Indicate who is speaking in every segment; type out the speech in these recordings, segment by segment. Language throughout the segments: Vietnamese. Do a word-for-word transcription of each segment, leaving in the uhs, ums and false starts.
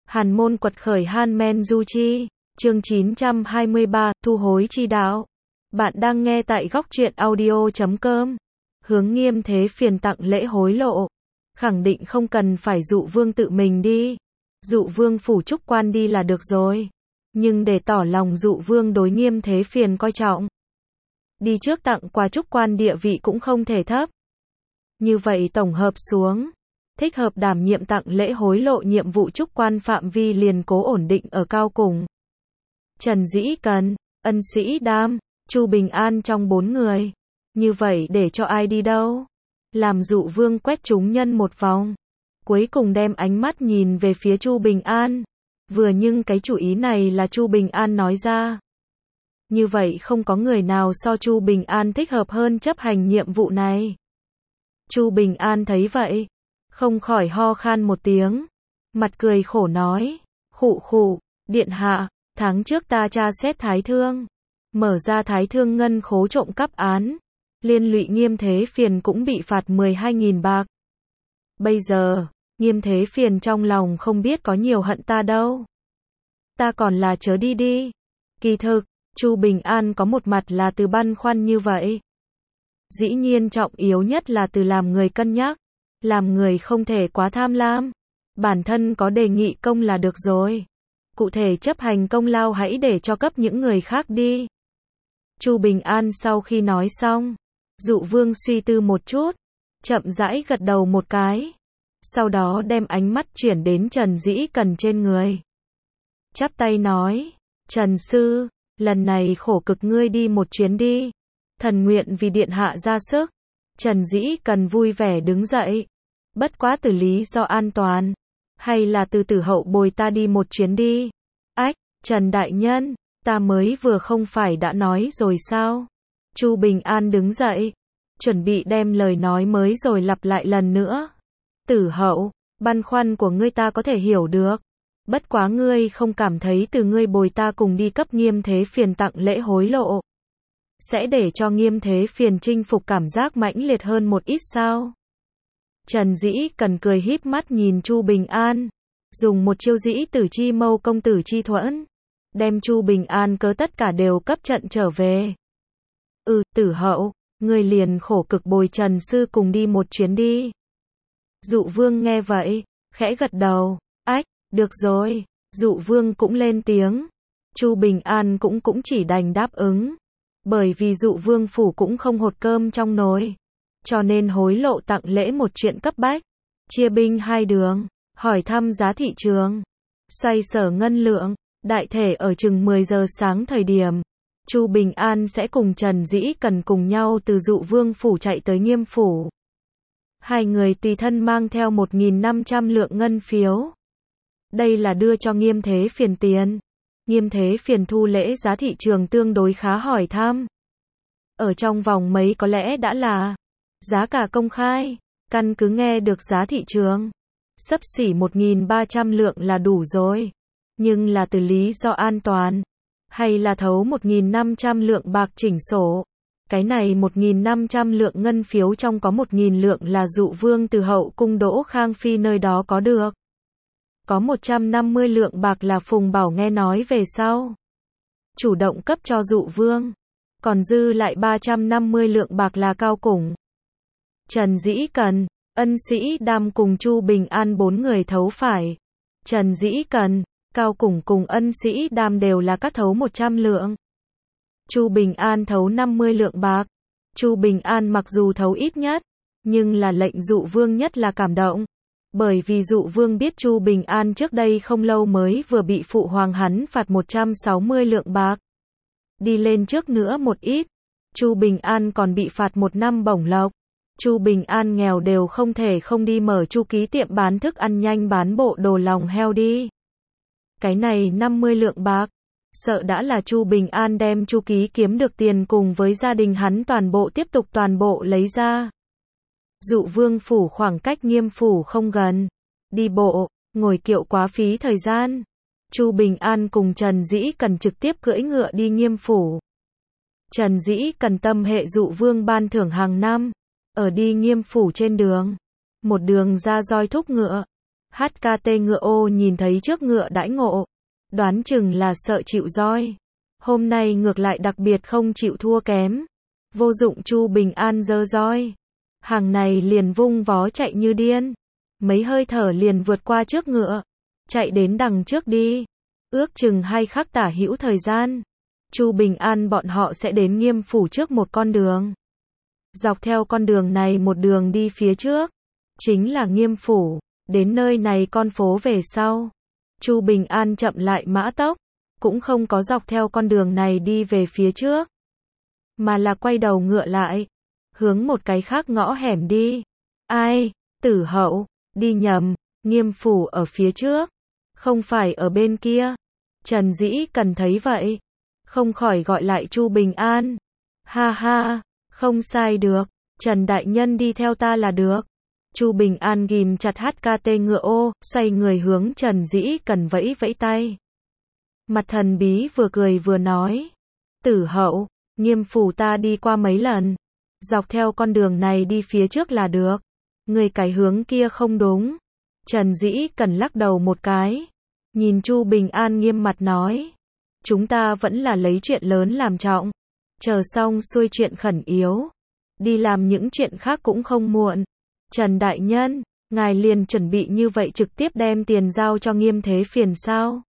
Speaker 1: Hàn môn quật khởi Han Men Du Chi, chương chín trăm hai mươi ba, thu hối chi đạo. Bạn đang nghe tại góc truyện audio chấm com. Hướng Nghiêm Thế Phiền tặng lễ hối lộ. Khẳng định không cần phải dụ vương tự mình đi. Dụ vương phủ trúc quan đi là được rồi. Nhưng để tỏ lòng dụ vương đối Nghiêm Thế Phiền coi trọng, đi trước tặng quà trúc quan địa vị cũng không thể thấp. Như vậy tổng hợp xuống, thích hợp đảm nhiệm tặng lễ hối lộ nhiệm vụ trúc quan phạm vi liền cố ổn định ở cao cùng. Trần Dĩ Cần, Ân Sĩ Đam, Chu Bình An trong bốn người. Như vậy để cho ai đi đâu? Làm dụ vương quét chúng nhân một vòng. Cuối cùng đem ánh mắt nhìn về phía Chu Bình An. Vừa nhưng cái chủ ý này là Chu Bình An nói ra. Như vậy không có người nào so Chu Bình An thích hợp hơn chấp hành nhiệm vụ này. Chu Bình An thấy vậy, không khỏi ho khan một tiếng, mặt cười khổ nói, khụ khụ, điện hạ, tháng trước ta tra xét Thái Thương, mở ra Thái Thương ngân khố trộm cắp án, liên lụy Nghiêm Thế Phiền cũng bị phạt mười hai nghìn bạc. Bây giờ, Nghiêm Thế Phiền trong lòng không biết có nhiều hận ta đâu. Ta còn là chớ đi đi. Kỳ thực, Chu Bình An có một mặt là từ băn khoăn như vậy. Dĩ nhiên trọng yếu nhất là từ làm người cân nhắc. Làm người không thể quá tham lam. Bản thân có đề nghị công là được rồi. Cụ thể chấp hành công lao hãy để cho cấp những người khác đi. Chu Bình An sau khi nói xong, dụ vương suy tư một chút, chậm rãi gật đầu một cái. Sau đó đem ánh mắt chuyển đến Trần Dĩ Cần trên người. Chắp tay nói, Trần Sư, lần này khổ cực ngươi đi một chuyến đi. Thần nguyện vì điện hạ ra sức. Trần Dĩ Cần vui vẻ đứng dậy. Bất quá từ lý do an toàn, hay là từ tử hậu bồi ta đi một chuyến đi. Ách, Trần Đại Nhân, ta mới vừa không phải đã nói rồi sao? Chu Bình An đứng dậy, chuẩn bị đem lời nói mới rồi lặp lại lần nữa. Tử hậu, băn khoăn của ngươi ta có thể hiểu được. Bất quá ngươi không cảm thấy từ ngươi bồi ta cùng đi cấp Nghiêm Thế Phiền tặng lễ hối lộ, sẽ để cho Nghiêm Thế Phiền chinh phục cảm giác mãnh liệt hơn một ít sao? Trần Dĩ Cần cười híp mắt nhìn Chu Bình An, dùng một chiêu dĩ tử chi mâu công tử chi thuẫn, đem Chu Bình An cớ tất cả đều cấp trận trở về. Ừ, tử hậu, ngươi liền khổ cực bồi Trần Sư cùng đi một chuyến đi. Dụ vương nghe vậy, khẽ gật đầu, ách, được rồi, dụ vương cũng lên tiếng. Chu Bình An cũng cũng chỉ đành đáp ứng, bởi vì dụ vương phủ cũng không hột cơm trong nồi. Cho nên hối lộ tặng lễ một chuyện cấp bách, chia binh hai đường, hỏi thăm giá thị trường, xoay sở ngân lượng, đại thể ở chừng mười giờ sáng thời điểm, Chu Bình An sẽ cùng Trần Dĩ Cần cùng nhau từ dụ vương phủ chạy tới Nghiêm phủ. Hai người tùy thân mang theo một nghìn năm trăm lượng ngân phiếu. Đây là đưa cho Nghiêm Thế Phiền tiền. Nghiêm Thế Phiền thu lễ giá thị trường tương đối khá hỏi thăm. Ở trong vòng mấy có lẽ đã là giá cả công khai, căn cứ nghe được giá thị trường, xấp xỉ một nghìn ba trăm lượng là đủ rồi. Nhưng là từ lý do an toàn, hay là thấu một nghìn năm trăm lượng bạc chỉnh sổ. Cái này một nghìn năm trăm lượng ngân phiếu trong có một nghìn lượng là dụ vương từ hậu cung Đỗ Khang Phi nơi đó có được. Có một trăm năm mươi lượng bạc là Phùng Bảo nghe nói về sau, chủ động cấp cho dụ vương. Còn dư lại ba trăm năm mươi lượng bạc là Cao Củng, Trần Dĩ Cần, Ân Sĩ Đam cùng Chu Bình An bốn người thấu phải. Trần Dĩ Cần, Cao Củng cùng Ân Sĩ Đam đều là các thấu một trăm lượng. Chu Bình An thấu năm mươi lượng bạc. Chu Bình An mặc dù thấu ít nhất, nhưng là lệnh dụ vương nhất là cảm động. Bởi vì dụ vương biết Chu Bình An trước đây không lâu mới vừa bị phụ hoàng hắn phạt một trăm sáu mươi lượng bạc. Đi lên trước nữa một ít, Chu Bình An còn bị phạt một năm bổng lộc. Chu Bình An nghèo đều không thể không đi mở chu ký tiệm bán thức ăn nhanh bán bộ đồ lòng heo đi. Cái này năm mươi lượng bạc, sợ đã là Chu Bình An đem chu ký kiếm được tiền cùng với gia đình hắn toàn bộ tiếp tục toàn bộ lấy ra. Dụ vương phủ khoảng cách Nghiêm phủ không gần, đi bộ, ngồi kiệu quá phí thời gian. Chu Bình An cùng Trần Dĩ Cần trực tiếp cưỡi ngựa đi Nghiêm phủ. Trần Dĩ Cần tâm hệ dụ vương ban thưởng hàng năm, ở đi Nghiêm phủ trên đường, một đường ra roi thúc ngựa, hát ca tê ngựa ô nhìn thấy trước ngựa đãi ngộ, đoán chừng là sợ chịu roi. Hôm nay ngược lại đặc biệt không chịu thua kém. Vô dụng Chu Bình An giơ roi. Hàng này liền vung vó chạy như điên. Mấy hơi thở liền vượt qua trước ngựa. Chạy đến đằng trước đi. Ước chừng hai khắc tả hữu thời gian. Chu Bình An bọn họ sẽ đến Nghiêm phủ trước một con đường. Dọc theo con đường này một đường đi phía trước. Chính là Nghiêm phủ. Đến nơi này con phố về sau. Chu Bình An chậm lại mã tốc. Cũng không có dọc theo con đường này đi về phía trước. Mà là quay đầu ngựa lại. Hướng một cái khác ngõ hẻm đi. Ai? Tử Hậu. Đi nhầm. Nghiêm phủ ở phía trước. Không phải ở bên kia. Trần Dĩ Cần thấy vậy. Không khỏi gọi lại Chu Bình An. Ha ha. Không sai được. Trần Đại Nhân đi theo ta là được. Chu Bình An ghim chặt hát ca tê ngựa ô. Xoay người hướng Trần Dĩ Cần vẫy vẫy tay. Mặt thần bí vừa cười vừa nói. Tử Hậu. Nghiêm phủ ta đi qua mấy lần. Dọc theo con đường này đi phía trước là được. Người cái hướng kia không đúng. Trần Dĩ Cần lắc đầu một cái. Nhìn Chu Bình An nghiêm mặt nói. Chúng ta vẫn là lấy chuyện lớn làm trọng. Chờ xong xuôi chuyện khẩn yếu. Đi làm những chuyện khác cũng không muộn. Trần Đại Nhân, ngài liền chuẩn bị như vậy trực tiếp đem tiền giao cho Nghiêm Thế Phiền sao?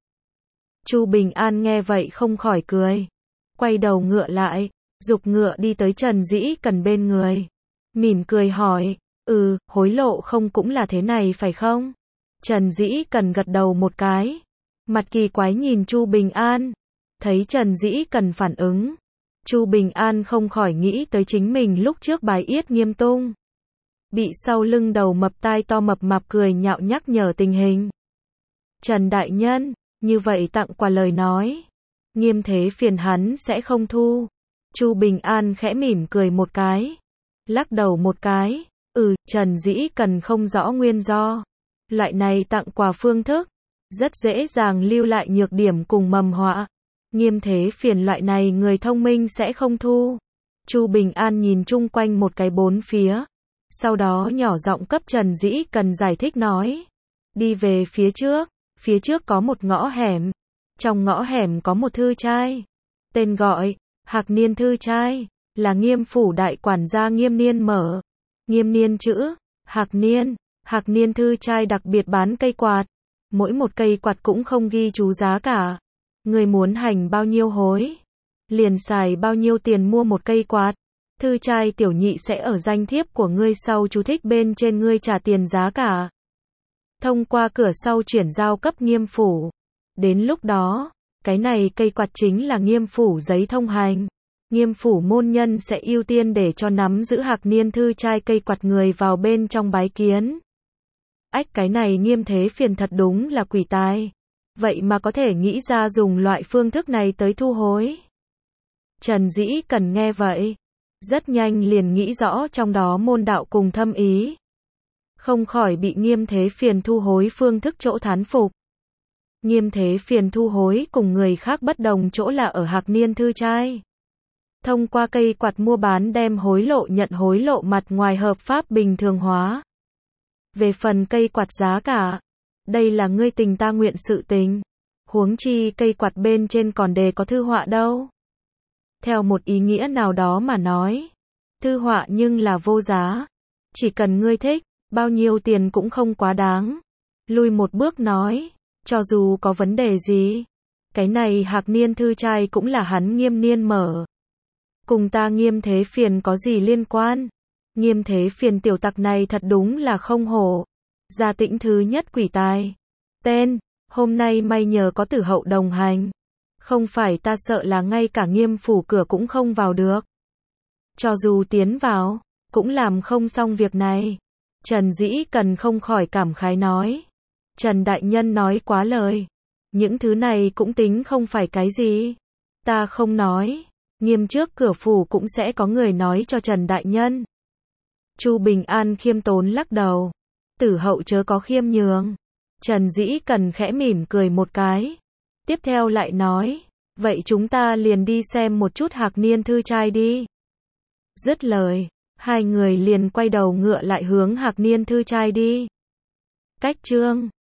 Speaker 1: Chu Bình An nghe vậy không khỏi cười. Quay đầu ngựa lại, giục ngựa đi tới Trần Dĩ Cần bên người. Mỉm cười hỏi, ừ, hối lộ không cũng là thế này phải không? Trần Dĩ Cần gật đầu một cái. Mặt kỳ quái nhìn Chu Bình An. Thấy Trần Dĩ Cần phản ứng. Chu Bình An không khỏi nghĩ tới chính mình lúc trước bài yết Nghiêm tung. Bị sau lưng đầu mập tai to mập mạp cười nhạo nhắc nhở tình hình. Trần Đại Nhân, như vậy tặng quà lời nói. Nghiêm Thế Phiền hắn sẽ không thu. Chu Bình An khẽ mỉm cười một cái. Lắc đầu một cái. Ừ, Trần Dĩ Cần không rõ nguyên do. Loại này tặng quà phương thức. Rất dễ dàng lưu lại nhược điểm cùng mầm họa. Nghiêm Thế Phiền loại này người thông minh sẽ không thu. Chu Bình An nhìn chung quanh một cái bốn phía. Sau đó nhỏ giọng cấp Trần Dĩ Cần giải thích nói. Đi về phía trước. Phía trước có một ngõ hẻm. Trong ngõ hẻm có một thư trai. Tên gọi, Hạc Niên thư trai. Là Nghiêm phủ đại quản gia Nghiêm Niên mở. Nghiêm Niên chữ, Hạc Niên. Hạc Niên thư trai đặc biệt bán cây quạt. Mỗi một cây quạt cũng không ghi chú giá cả. Người muốn hành bao nhiêu hối. Liền xài bao nhiêu tiền mua một cây quạt. Thư trai tiểu nhị sẽ ở danh thiếp của ngươi sau chú thích bên trên ngươi trả tiền giá cả. Thông qua cửa sau chuyển giao cấp Nghiêm phủ. Đến lúc đó, cái này cây quạt chính là Nghiêm phủ giấy thông hành. Nghiêm phủ môn nhân sẽ ưu tiên để cho nắm giữ Hạc Niên thư trai cây quạt người vào bên trong bái kiến. Ách, cái này Nghiêm Thế Phiền thật đúng là quỷ tài. Vậy mà có thể nghĩ ra dùng loại phương thức này tới thu hối. Trần Dĩ Cần nghe vậy. Rất nhanh liền nghĩ rõ trong đó môn đạo cùng thâm ý. Không khỏi bị Nghiêm Thế Phiền thu hối phương thức chỗ thán phục. Nghiêm Thế Phiền thu hối cùng người khác bất đồng chỗ là ở Hạc Niên thư trai. Thông qua cây quạt mua bán đem hối lộ nhận hối lộ mặt ngoài hợp pháp bình thường hóa. Về phần cây quạt giá cả, đây là ngươi tình ta nguyện sự tình. Huống chi cây quạt bên trên còn đề có thư họa đâu. Theo một ý nghĩa nào đó mà nói, thư họa nhưng là vô giá. Chỉ cần ngươi thích, bao nhiêu tiền cũng không quá đáng. Lui một bước nói, cho dù có vấn đề gì, cái này Hạc Niên thư trai cũng là hắn Nghiêm Niên mở. Cùng ta Nghiêm Thế Phiền có gì liên quan? Nghiêm Thế Phiền tiểu tặc này thật đúng là không hổ. Gia Tĩnh thứ nhất quỷ tài. Tên, hôm nay may nhờ có Tử Hậu đồng hành. Không phải ta sợ là ngay cả Nghiêm phủ cửa cũng không vào được. Cho dù tiến vào, cũng làm không xong việc này. Trần Dĩ Cần không khỏi cảm khái nói. Trần Đại Nhân nói quá lời. Những thứ này cũng tính không phải cái gì. Ta không nói. Nghiêm trước cửa phủ cũng sẽ có người nói cho Trần Đại Nhân. Chu Bình An khiêm tốn lắc đầu. Tử Hậu chớ có khiêm nhường. Trần Dĩ Cần khẽ mỉm cười một cái. Tiếp theo lại nói. Vậy chúng ta liền đi xem một chút Hạc Niên thư trai đi. Dứt lời, hai người liền quay đầu ngựa lại hướng Hạc Niên thư trai đi. Cách chương